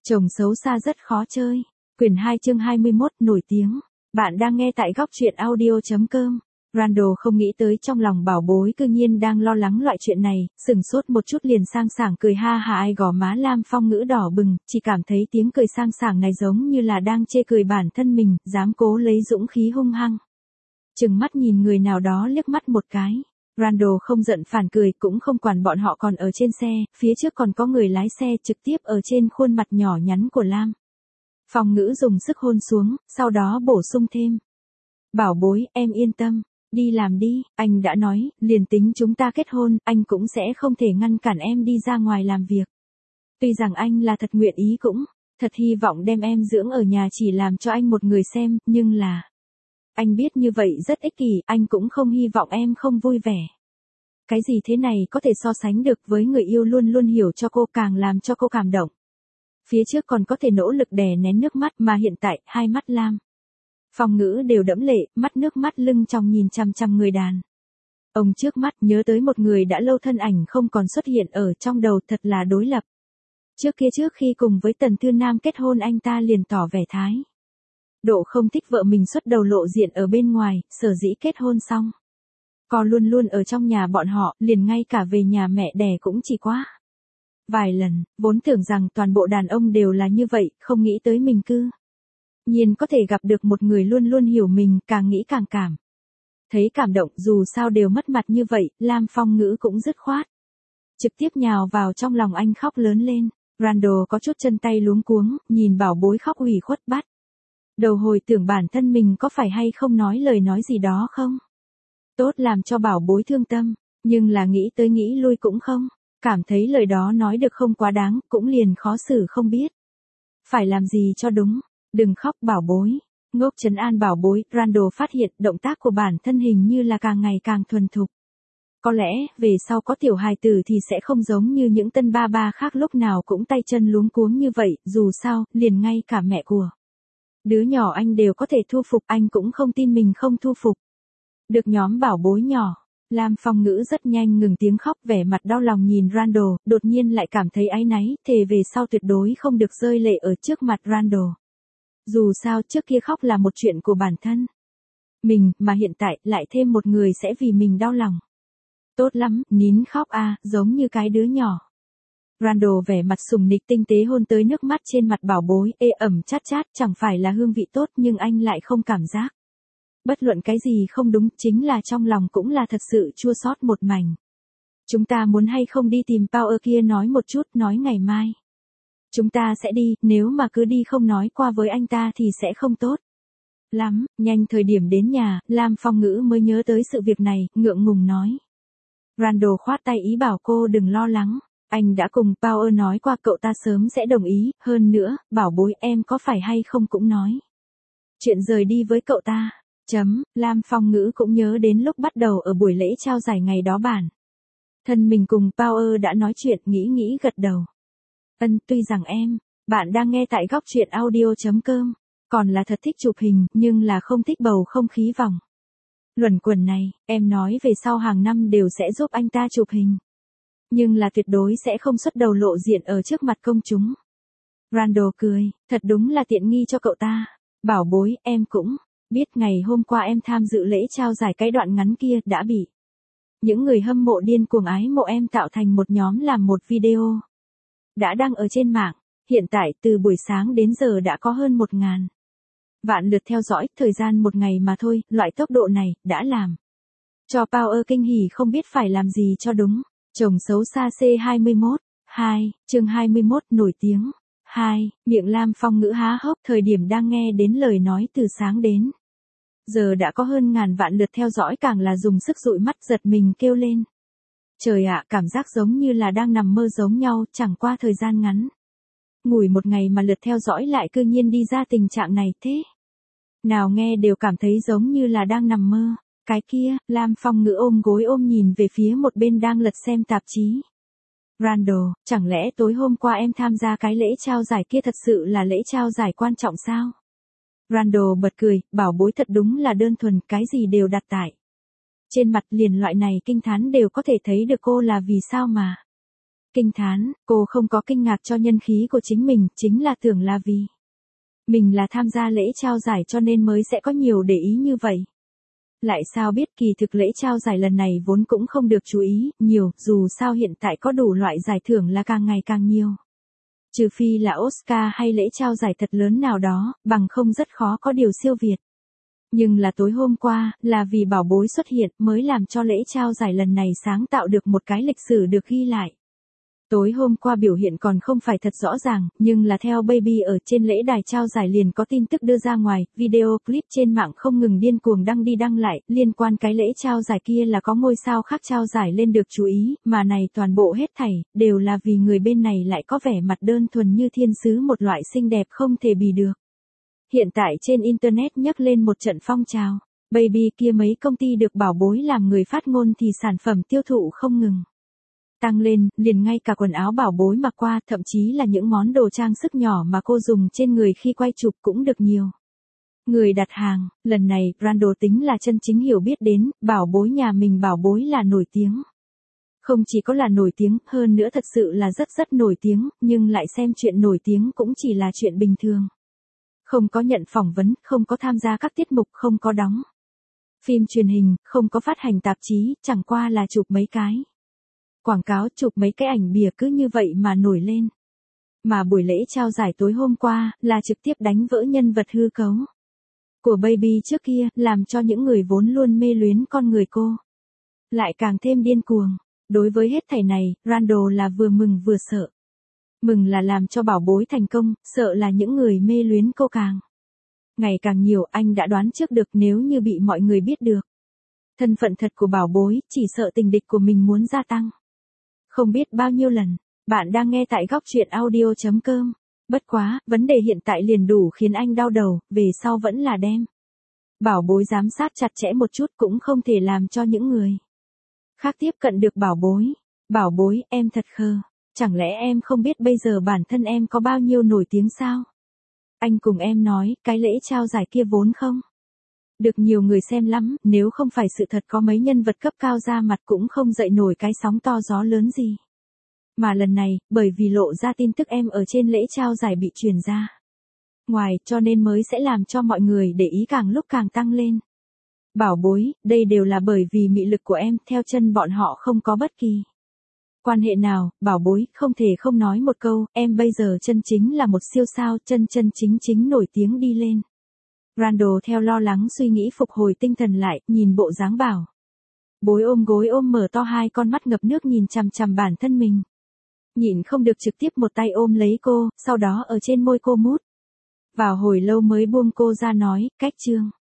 Chồng xấu xa rất khó chơi. Quyển 2 chương 21 nổi tiếng. Bạn đang nghe tại góc truyện audio.com. Randall không nghĩ tới trong lòng bảo bối cư nhiên đang lo lắng loại chuyện này, sừng sốt một chút liền sang sảng cười ha hả. Ai gò má Lam Phong Ngữ đỏ bừng, chỉ cảm thấy tiếng cười sang sảng này giống như là đang chê cười bản thân mình, dám cố lấy dũng khí hung hăng. Chừng mắt nhìn người nào đó liếc mắt một cái. Randall không giận phản cười, cũng không quản bọn họ còn ở trên xe, phía trước còn có người lái xe trực tiếp ở trên khuôn mặt nhỏ nhắn của Lam Phong Ngữ dùng sức hôn xuống, sau đó bổ sung thêm. Bảo bối, em yên tâm, đi làm đi, anh đã nói, liền tính chúng ta kết hôn, anh cũng sẽ không thể ngăn cản em đi ra ngoài làm việc. Tuy rằng anh là thật nguyện ý cũng, thật hy vọng đem em dưỡng ở nhà chỉ làm cho anh một người xem, nhưng là... Anh biết như vậy rất ích kỷ, anh cũng không hy vọng em không vui vẻ. Cái gì thế này có thể so sánh được với người yêu luôn luôn hiểu cho cô, càng làm cho cô cảm động. Phía trước còn có thể nỗ lực đè nén nước mắt, mà hiện tại, hai mắt Lam Phong Ngữ đều đẫm lệ, mắt nước mắt lưng tròng nhìn chằm chằm người đàn ông trước mắt, nhớ tới một người đã lâu thân ảnh không còn xuất hiện ở trong đầu, thật là đối lập. Trước khi cùng với Tần Thư Nam kết hôn, anh ta liền tỏ vẻ thái độ không thích vợ mình xuất đầu lộ diện ở bên ngoài, sở dĩ kết hôn xong còn luôn luôn ở trong nhà bọn họ, liền ngay cả về nhà mẹ đẻ cũng chỉ quá vài lần, vốn tưởng rằng toàn bộ đàn ông đều là như vậy, không nghĩ tới mình cư nhiên có thể gặp được một người luôn luôn hiểu mình, càng nghĩ càng cảm thấy cảm động. Dù sao đều mất mặt như vậy, Lam Phong Ngữ cũng dứt khoát trực tiếp nhào vào trong lòng anh khóc lớn lên. Randall có chút chân tay luống cuống, nhìn bảo bối khóc ủy khuất, bắt đầu hồi tưởng bản thân mình có phải hay không nói lời nói gì đó không tốt làm cho bảo bối thương tâm, nhưng là nghĩ tới nghĩ lui cũng không cảm thấy lời đó nói được không quá đáng, cũng liền khó xử không biết phải làm gì cho đúng. Đừng khóc bảo bối, ngốc trấn an bảo bối. Randall phát hiện động tác của bản thân hình như là càng ngày càng thuần thục. Có lẽ, về sau có tiểu hài tử thì sẽ không giống như những tân ba ba khác lúc nào cũng tay chân luống cuống như vậy, dù sao, liền ngay cả mẹ của đứa nhỏ anh đều có thể thu phục, anh cũng không tin mình không thu phục được nhóm bảo bối nhỏ. Lam Phong Ngữ rất nhanh ngừng tiếng khóc, vẻ mặt đau lòng nhìn Randall, đột nhiên lại cảm thấy áy náy, thề về sau tuyệt đối không được rơi lệ ở trước mặt Randall. Dù sao trước kia khóc là một chuyện của bản thân mình, mà hiện tại lại thêm một người sẽ vì mình đau lòng. Tốt lắm, nín khóc a, giống như cái đứa nhỏ. Randall vẻ mặt sùng nịch tinh tế hôn tới nước mắt trên mặt bảo bối, ê ẩm chát chát, chẳng phải là hương vị tốt nhưng anh lại không cảm giác bất luận cái gì không đúng, chính là trong lòng cũng là thật sự chua xót một mảnh. Chúng ta muốn hay không đi tìm Power kia nói một chút, nói ngày mai chúng ta sẽ đi, nếu mà cứ đi không nói qua với anh ta thì sẽ không tốt lắm. Nhanh thời điểm đến nhà, Lam Phong Ngữ mới nhớ tới sự việc này, ngượng ngùng nói. Randall khoát tay ý bảo cô đừng lo lắng, anh đã cùng Power nói qua, cậu ta sớm sẽ đồng ý, hơn nữa, bảo bối em có phải hay không cũng nói chuyện rời đi với cậu ta. Lam Phong Ngữ cũng nhớ đến lúc bắt đầu ở buổi lễ trao giải ngày đó bản thân mình cùng Power đã nói chuyện, nghĩ gật đầu. Tuy rằng bạn đang nghe tại góc truyện audio.com, còn là thật thích chụp hình, nhưng là không thích bầu không khí vòng luẩn quẩn này, em nói về sau hàng năm đều sẽ giúp anh ta chụp hình. Nhưng là tuyệt đối sẽ không xuất đầu lộ diện ở trước mặt công chúng. Randall cười, thật đúng là tiện nghi cho cậu ta. Bảo bối, em cũng biết ngày hôm qua em tham dự lễ trao giải, cái đoạn ngắn kia đã bị những người hâm mộ điên cuồng ái mộ em tạo thành một nhóm làm một video đã đăng ở trên mạng. Hiện tại từ buổi sáng đến giờ đã có hơn 1.000 vạn lượt theo dõi, thời gian một ngày mà thôi, loại tốc độ này đã làm cho Power kinh hỉ không biết phải làm gì cho đúng. Chồng xấu xa C21, 2, chương 21 nổi tiếng. 2, miệng Lam Phong Ngữ há hốc, thời điểm đang nghe đến lời nói từ sáng đến giờ đã có hơn ngàn vạn lượt theo dõi, càng là dùng sức dụi mắt giật mình kêu lên. Trời ạ, cảm giác giống như là đang nằm mơ giống nhau, chẳng qua thời gian ngắn ngủi một ngày mà lượt theo dõi lại cư nhiên đi ra tình trạng này thế. Nào nghe đều cảm thấy giống như là đang nằm mơ. Cái kia, Lam Phong Ngữ ôm gối ôm nhìn về phía một bên đang lật xem tạp chí. Randall, chẳng lẽ tối hôm qua em tham gia cái lễ trao giải kia thật sự là lễ trao giải quan trọng sao? Randall bật cười, bảo bối thật đúng là đơn thuần, cái gì đều đặt tại trên mặt, liền loại này kinh thán đều có thể thấy được cô là vì sao mà kinh thán, cô không có kinh ngạc cho nhân khí của chính mình, chính là tưởng là vì mình là tham gia lễ trao giải cho nên mới sẽ có nhiều để ý như vậy. Lại sao biết kỳ thực lễ trao giải lần này vốn cũng không được chú ý nhiều, dù sao hiện tại có đủ loại giải thưởng là càng ngày càng nhiều. Trừ phi là Oscar hay lễ trao giải thật lớn nào đó, bằng không rất khó có điều siêu việt. Nhưng là tối hôm qua, là vì bảo bối xuất hiện mới làm cho lễ trao giải lần này sáng tạo được một cái lịch sử được ghi lại. Tối hôm qua biểu hiện còn không phải thật rõ ràng, nhưng là theo Baby ở trên lễ đài trao giải liền có tin tức đưa ra ngoài, video clip trên mạng không ngừng điên cuồng đăng đi đăng lại, liên quan cái lễ trao giải kia là có ngôi sao khác trao giải lên được chú ý, mà này toàn bộ hết thảy, đều là vì người bên này lại có vẻ mặt đơn thuần như thiên sứ một loại xinh đẹp không thể bì được. Hiện tại trên Internet nhấc lên một trận phong trào, Baby kia mấy công ty được bảo bối làm người phát ngôn thì sản phẩm tiêu thụ không ngừng tăng lên, liền ngay cả quần áo bảo bối mặc qua, thậm chí là những món đồ trang sức nhỏ mà cô dùng trên người khi quay chụp cũng được nhiều người đặt hàng. Lần này, Brando tính là chân chính hiểu biết đến, bảo bối nhà mình bảo bối là nổi tiếng. Không chỉ có là nổi tiếng, hơn nữa thật sự là rất nổi tiếng, nhưng lại xem chuyện nổi tiếng cũng chỉ là chuyện bình thường. Không có nhận phỏng vấn, không có tham gia các tiết mục, không có đóng phim truyền hình, không có phát hành tạp chí, chẳng qua là chụp mấy cái quảng cáo, chụp mấy cái ảnh bìa cứ như vậy mà nổi lên. Mà buổi lễ trao giải tối hôm qua, là trực tiếp đánh vỡ nhân vật hư cấu của Baby trước kia, làm cho những người vốn luôn mê luyến con người cô lại càng thêm điên cuồng. Đối với hết thảy này, Randall là vừa mừng vừa sợ. Mừng là làm cho bảo bối thành công, sợ là những người mê luyến cô ngày càng nhiều. Anh đã đoán trước được nếu như bị mọi người biết được thân phận thật của bảo bối, chỉ sợ tình địch của mình muốn gia tăng không biết bao nhiêu lần. Bạn đang nghe tại góc truyện audio.com. Bất quá, vấn đề hiện tại liền đủ khiến anh đau đầu, về sau vẫn là đem bảo bối giám sát chặt chẽ một chút, cũng không thể làm cho những người khác tiếp cận được bảo bối. Bảo bối, em thật khờ. Chẳng lẽ em không biết bây giờ bản thân em có bao nhiêu nổi tiếng sao? Anh cùng em nói, cái lễ trao giải kia vốn không được nhiều người xem lắm, nếu không phải sự thật có mấy nhân vật cấp cao ra mặt cũng không dậy nổi cái sóng to gió lớn gì. Mà lần này, bởi vì lộ ra tin tức em ở trên lễ trao giải bị truyền ra ngoài, cho nên mới sẽ làm cho mọi người để ý càng lúc càng tăng lên. Bảo bối, đây đều là bởi vì mị lực của em, theo chân bọn họ không có bất kỳ quan hệ nào. Bảo bối, không thể không nói một câu, em bây giờ chân chính là một siêu sao, chân chính nổi tiếng đi lên. Randall theo lo lắng suy nghĩ phục hồi tinh thần lại, nhìn bộ dáng bảo bối ôm gối ôm mở to hai con mắt ngập nước nhìn chằm chằm bản thân mình. Nhịn không được trực tiếp một tay ôm lấy cô, sau đó ở trên môi cô mút vào hồi lâu mới buông cô ra nói, cách chương.